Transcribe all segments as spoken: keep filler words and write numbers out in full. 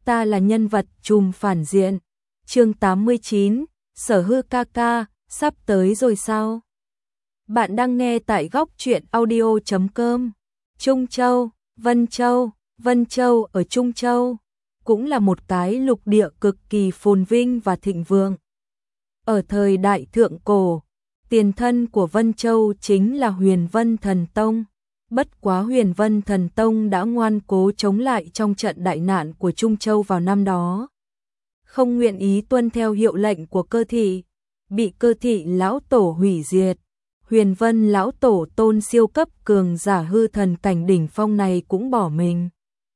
ta là nhân vật trùm phản diện. Chương tám mươi chín, Sở Hư ca ca, sắp tới rồi sao? Bạn đang nghe tại góc truyện audio chấm com. Trung Châu, Vân Châu, Vân Châu ở Trung Châu cũng là một cái lục địa cực kỳ phồn vinh và thịnh vượng. Ở thời đại thượng cổ, tiền thân của Vân Châu chính là Huyền Vân Thần Tông. Bất quá Huyền Vân Thần Tông đã ngoan cố chống lại trong trận đại nạn của Trung Châu vào năm đó. Không nguyện ý tuân theo hiệu lệnh của Cơ Thị, bị Cơ Thị lão tổ hủy diệt. Huyền Vân lão tổ tôn siêu cấp cường giả hư thần cảnh đỉnh phong này cũng bỏ mình.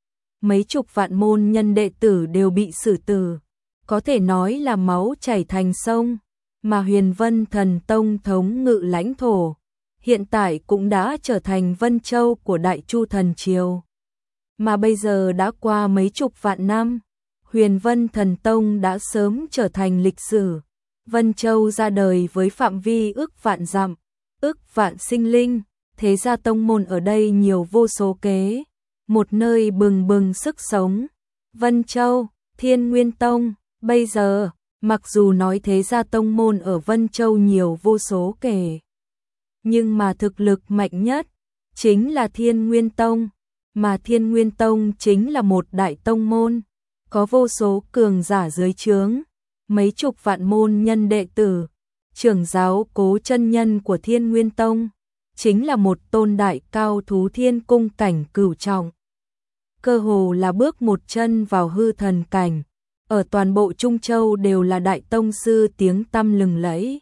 Mấy chục vạn môn nhân đệ tử đều bị xử tử, có thể nói là máu chảy thành sông, mà Huyền Vân Thần Tông thống ngự lãnh thổ, hiện tại cũng đã trở thành Vân Châu của Đại Chu Thần Triều. Mà bây giờ đã qua mấy chục vạn năm, Huyền Vân Thần Tông đã sớm trở thành lịch sử. Vân Châu ra đời với phạm vi ước vạn dặm, ước vạn sinh linh, thế gia tông môn ở đây nhiều vô số kế, một nơi bừng bừng sức sống. Vân Châu, Thiên Nguyên Tông, bây giờ, mặc dù nói thế gia tông môn ở Vân Châu nhiều vô số kể, nhưng mà thực lực mạnh nhất chính là Thiên Nguyên Tông, mà Thiên Nguyên Tông chính là một đại tông môn, có vô số cường giả dưới trướng, mấy chục vạn môn nhân đệ tử. Trưởng giáo Cố chân nhân của Thiên Nguyên Tông chính là một tôn đại cao thú thiên cung cảnh cửu trọng, cơ hồ là bước một chân vào hư thần cảnh, ở toàn bộ Trung Châu đều là đại tông sư tiếng tăm lừng lẫy.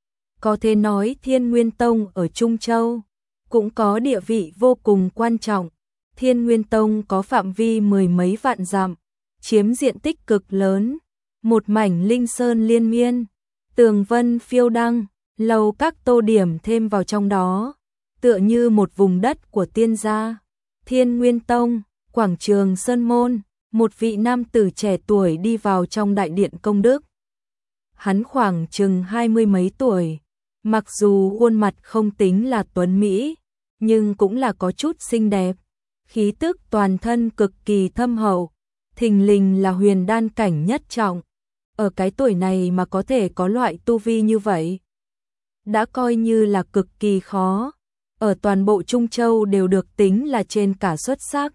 Có thể nói Thiên Nguyên Tông ở Trung Châu cũng có địa vị vô cùng quan trọng. Thiên Nguyên Tông có phạm vi mười mấy vạn dặm, chiếm diện tích cực lớn, một mảnh linh sơn liên miên, tường vân phiêu đăng, lầu các tô điểm thêm vào trong đó, tựa như một vùng đất của tiên gia. Thiên Nguyên Tông, quảng trường Sơn Môn, một vị nam tử trẻ tuổi đi vào trong đại điện công đức. Hắn khoảng chừng hai mươi mấy tuổi, mặc dù khuôn mặt không tính là tuấn mỹ, nhưng cũng là có chút xinh đẹp, khí tức toàn thân cực kỳ thâm hậu, thình lình là huyền đan cảnh nhất trọng. Ở cái tuổi này mà có thể có loại tu vi như vậy, đã coi như là cực kỳ khó, ở toàn bộ Trung Châu đều được tính là trên cả xuất sắc.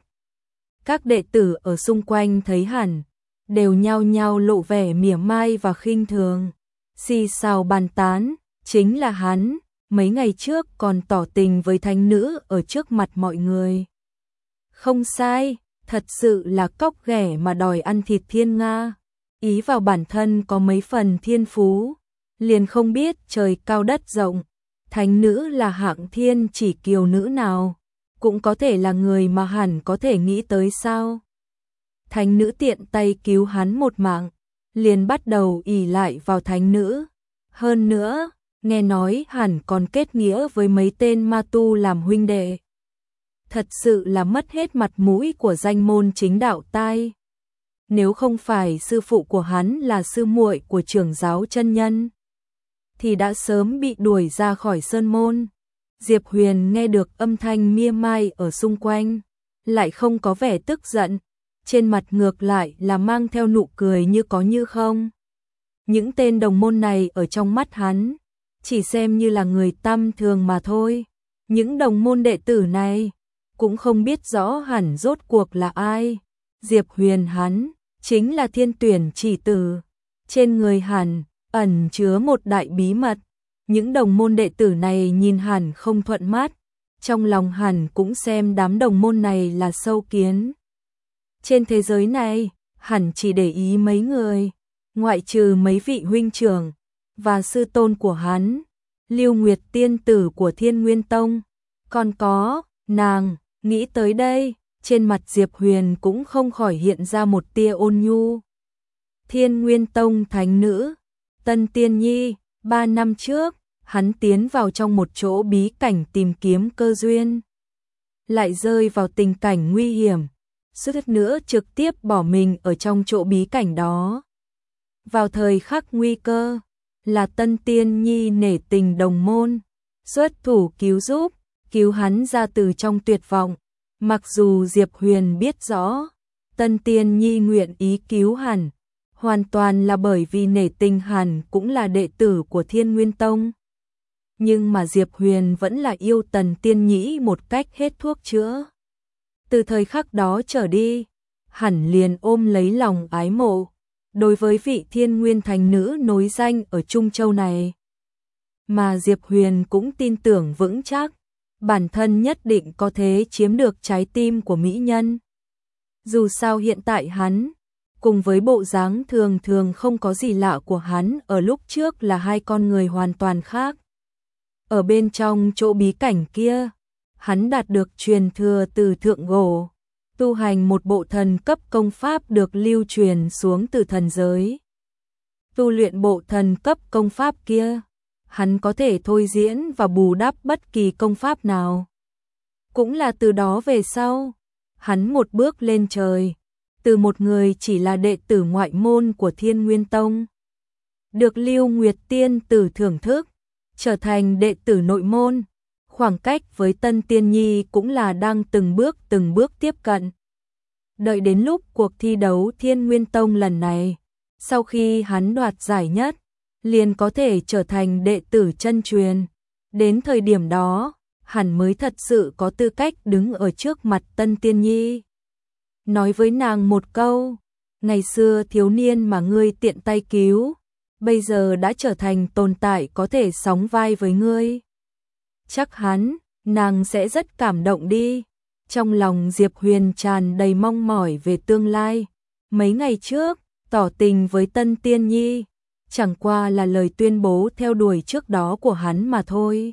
Các đệ tử ở xung quanh thấy hẳn, đều nhao nhao lộ vẻ mỉa mai và khinh thường, xì xào bàn tán, chính là hắn, mấy ngày trước còn tỏ tình với thánh nữ ở trước mặt mọi người. Không sai, thật sự là cóc ghẻ mà đòi ăn thịt thiên nga. Ý vào bản thân có mấy phần thiên phú, liền không biết trời cao đất rộng, thánh nữ là hạng thiên chỉ kiều nữ nào, cũng có thể là người mà hẳn có thể nghĩ tới sao. Thánh nữ tiện tay cứu hắn một mạng, liền bắt đầu ỷ lại vào thánh nữ. Hơn nữa, nghe nói hẳn còn kết nghĩa với mấy tên ma tu làm huynh đệ. Thật sự là mất hết mặt mũi của danh môn chính đạo tai. Nếu không phải sư phụ của hắn là sư muội của trưởng giáo chân nhân, thì đã sớm bị đuổi ra khỏi sơn môn. Diệp Huyền nghe được âm thanh mia mai ở xung quanh, lại không có vẻ tức giận, trên mặt ngược lại là mang theo nụ cười như có như không. Những tên đồng môn này ở trong mắt hắn, chỉ xem như là người tầm thường mà thôi. Những đồng môn đệ tử này, cũng không biết rõ hẳn rốt cuộc là ai. Diệp Huyền hắn, chính là thiên tuyển chỉ tử, trên người hẳn ẩn chứa một đại bí mật. Những đồng môn đệ tử này nhìn hẳn không thuận mắt, trong lòng hẳn cũng xem đám đồng môn này là sâu kiến. Trên thế giới này, hẳn chỉ để ý mấy người, ngoại trừ mấy vị huynh trưởng và sư tôn của hắn, Lưu Nguyệt tiên tử của Thiên Nguyên Tông, còn có nàng. Nghĩ tới đây, trên mặt Diệp Huyền cũng không khỏi hiện ra một tia ôn nhu. Thiên Nguyên Tông thánh nữ, Tân Tiên Nhi, ba năm trước, hắn tiến vào trong một chỗ bí cảnh tìm kiếm cơ duyên, lại rơi vào tình cảnh nguy hiểm, suýt nữa trực tiếp bỏ mình ở trong chỗ bí cảnh đó. Vào thời khắc nguy cơ, là Tân Tiên Nhi nể tình đồng môn, xuất thủ cứu giúp, cứu hắn ra từ trong tuyệt vọng. Mặc dù Diệp Huyền biết rõ, Tân Tiên Nhi nguyện ý cứu hắn, hoàn toàn là bởi vì nể tình hắn cũng là đệ tử của Thiên Nguyên Tông. Nhưng mà Diệp Huyền vẫn là yêu Tần Tiên Nhĩ một cách hết thuốc chữa. Từ thời khắc đó trở đi, hẳn liền ôm lấy lòng ái mộ đối với vị Thiên Nguyên Thánh nữ nối danh ở Trung Châu này. Mà Diệp Huyền cũng tin tưởng vững chắc, bản thân nhất định có thể chiếm được trái tim của mỹ nhân. Dù sao hiện tại hắn, cùng với bộ dáng thường thường không có gì lạ của hắn ở lúc trước là hai con người hoàn toàn khác. Ở bên trong chỗ bí cảnh kia, hắn đạt được truyền thừa từ thượng cổ, tu hành một bộ thần cấp công pháp được lưu truyền xuống từ thần giới. Tu luyện bộ thần cấp công pháp kia, hắn có thể thôi diễn và bù đắp bất kỳ công pháp nào. Cũng là từ đó về sau, hắn một bước lên trời, từ một người chỉ là đệ tử ngoại môn của Thiên Nguyên Tông, được Lưu Nguyệt Tiên tử thưởng thức, trở thành đệ tử nội môn. Khoảng cách với Tân Tiên Nhi cũng là đang từng bước từng bước tiếp cận. Đợi đến lúc cuộc thi đấu Thiên Nguyên Tông lần này, sau khi hắn đoạt giải nhất, liền có thể trở thành đệ tử chân truyền. Đến thời điểm đó, hắn mới thật sự có tư cách đứng ở trước mặt Tân Tiên Nhi. Nói với nàng một câu, ngày xưa thiếu niên mà ngươi tiện tay cứu, bây giờ đã trở thành tồn tại có thể sóng vai với ngươi. Chắc hắn, nàng sẽ rất cảm động đi. Trong lòng Diệp Huyền tràn đầy mong mỏi về tương lai. Mấy ngày trước, tỏ tình với Tân Tiên Nhi, chẳng qua là lời tuyên bố theo đuổi trước đó của hắn mà thôi.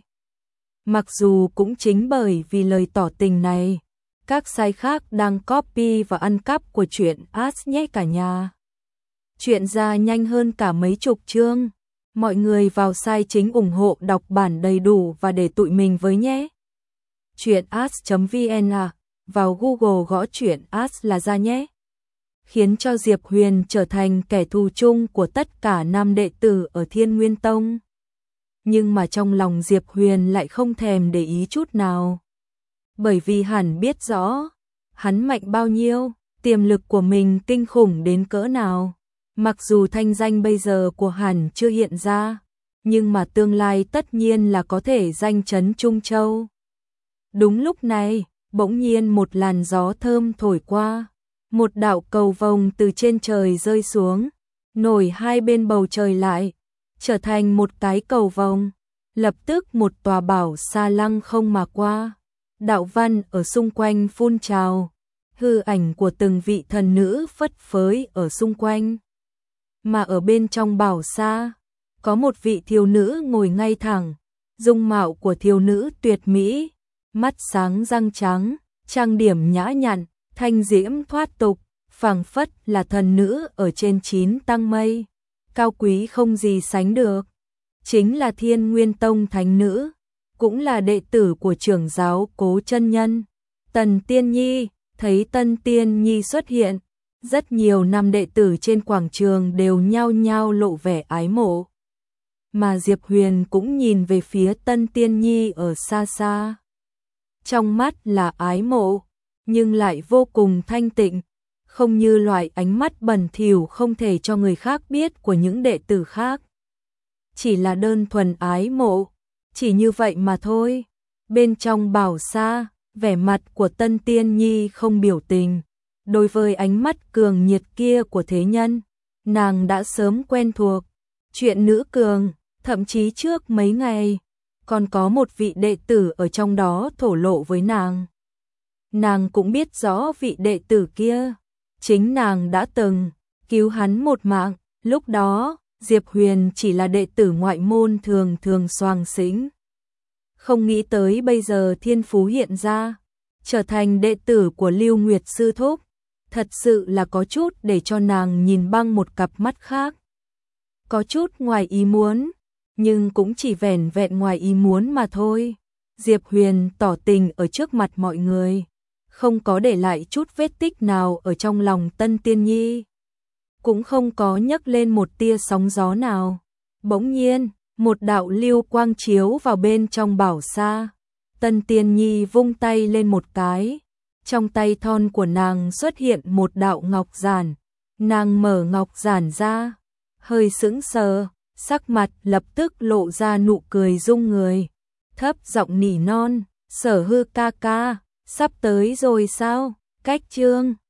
Mặc dù cũng chính bởi vì lời tỏ tình này, các site khác đang copy và ăn cắp của truyện Ads nhé cả nhà. Chuyện ra nhanh hơn cả mấy chục chương. Mọi người vào site chính ủng hộ đọc bản đầy đủ và để tụi mình với nhé. Chuyện ads chấm vn à, vào Google gõ chuyện ads là ra nhé. Khiến cho Diệp Huyền trở thành kẻ thù chung của tất cả nam đệ tử ở Thiên Nguyên Tông. Nhưng mà trong lòng Diệp Huyền lại không thèm để ý chút nào. Bởi vì hắn biết rõ, hắn mạnh bao nhiêu, tiềm lực của mình kinh khủng đến cỡ nào. Mặc dù thanh danh bây giờ của hắn chưa hiện ra, nhưng mà tương lai tất nhiên là có thể danh chấn Trung Châu. Đúng lúc này, bỗng nhiên một làn gió thơm thổi qua, một đạo cầu vồng từ trên trời rơi xuống, nổi hai bên bầu trời lại, trở thành một cái cầu vồng. Lập tức một tòa bảo sa lăng không mà qua, đạo văn ở xung quanh phun trào, hư ảnh của từng vị thần nữ phất phới ở xung quanh. Mà ở bên trong bảo sa, có một vị thiếu nữ ngồi ngay thẳng, dung mạo của thiếu nữ tuyệt mỹ, mắt sáng răng trắng, trang điểm nhã nhặn, thanh diễm thoát tục, phảng phất là thần nữ ở trên chín tầng mây, cao quý không gì sánh được. Chính là Thiên Nguyên Tông thánh nữ, cũng là đệ tử của trưởng giáo Cố chân nhân, Tần Tiên Nhi. Thấy Tân Tiên Nhi xuất hiện, rất nhiều nam đệ tử trên quảng trường đều nhao nhao lộ vẻ ái mộ. Mà Diệp Huyền cũng nhìn về phía Tân Tiên Nhi ở xa xa. Trong mắt là ái mộ, nhưng lại vô cùng thanh tịnh, không như loại ánh mắt bẩn thỉu không thể cho người khác biết của những đệ tử khác. Chỉ là đơn thuần ái mộ, chỉ như vậy mà thôi. Bên trong bảo sa, vẻ mặt của Tân Tiên Nhi không biểu tình. Đối với ánh mắt cường nhiệt kia của thế nhân, nàng đã sớm quen thuộc. Chuyện nữ cường, thậm chí trước mấy ngày, còn có một vị đệ tử ở trong đó thổ lộ với nàng. Nàng cũng biết rõ vị đệ tử kia, chính nàng đã từng cứu hắn một mạng. Lúc đó, Diệp Huyền chỉ là đệ tử ngoại môn thường thường xoàng xĩnh. Không nghĩ tới bây giờ thiên phú hiện ra, trở thành đệ tử của Lưu Nguyệt sư thúc. Thật sự là có chút để cho nàng nhìn bằng một cặp mắt khác. Có chút ngoài ý muốn, nhưng cũng chỉ vẻn vẹn ngoài ý muốn mà thôi. Diệp Huyền tỏ tình ở trước mặt mọi người, không có để lại chút vết tích nào ở trong lòng Tân Tiên Nhi, cũng không có nhấc lên một tia sóng gió nào. Bỗng nhiên, một đạo lưu quang chiếu vào bên trong bảo sa. Tân Tiên Nhi vung tay lên một cái, trong tay thon của nàng xuất hiện một đạo ngọc giản. Nàng mở ngọc giản ra, hơi sững sờ, sắc mặt lập tức lộ ra nụ cười rung người. Thấp giọng nỉ non, Sở Hư ca ca, sắp tới rồi sao? Cách chương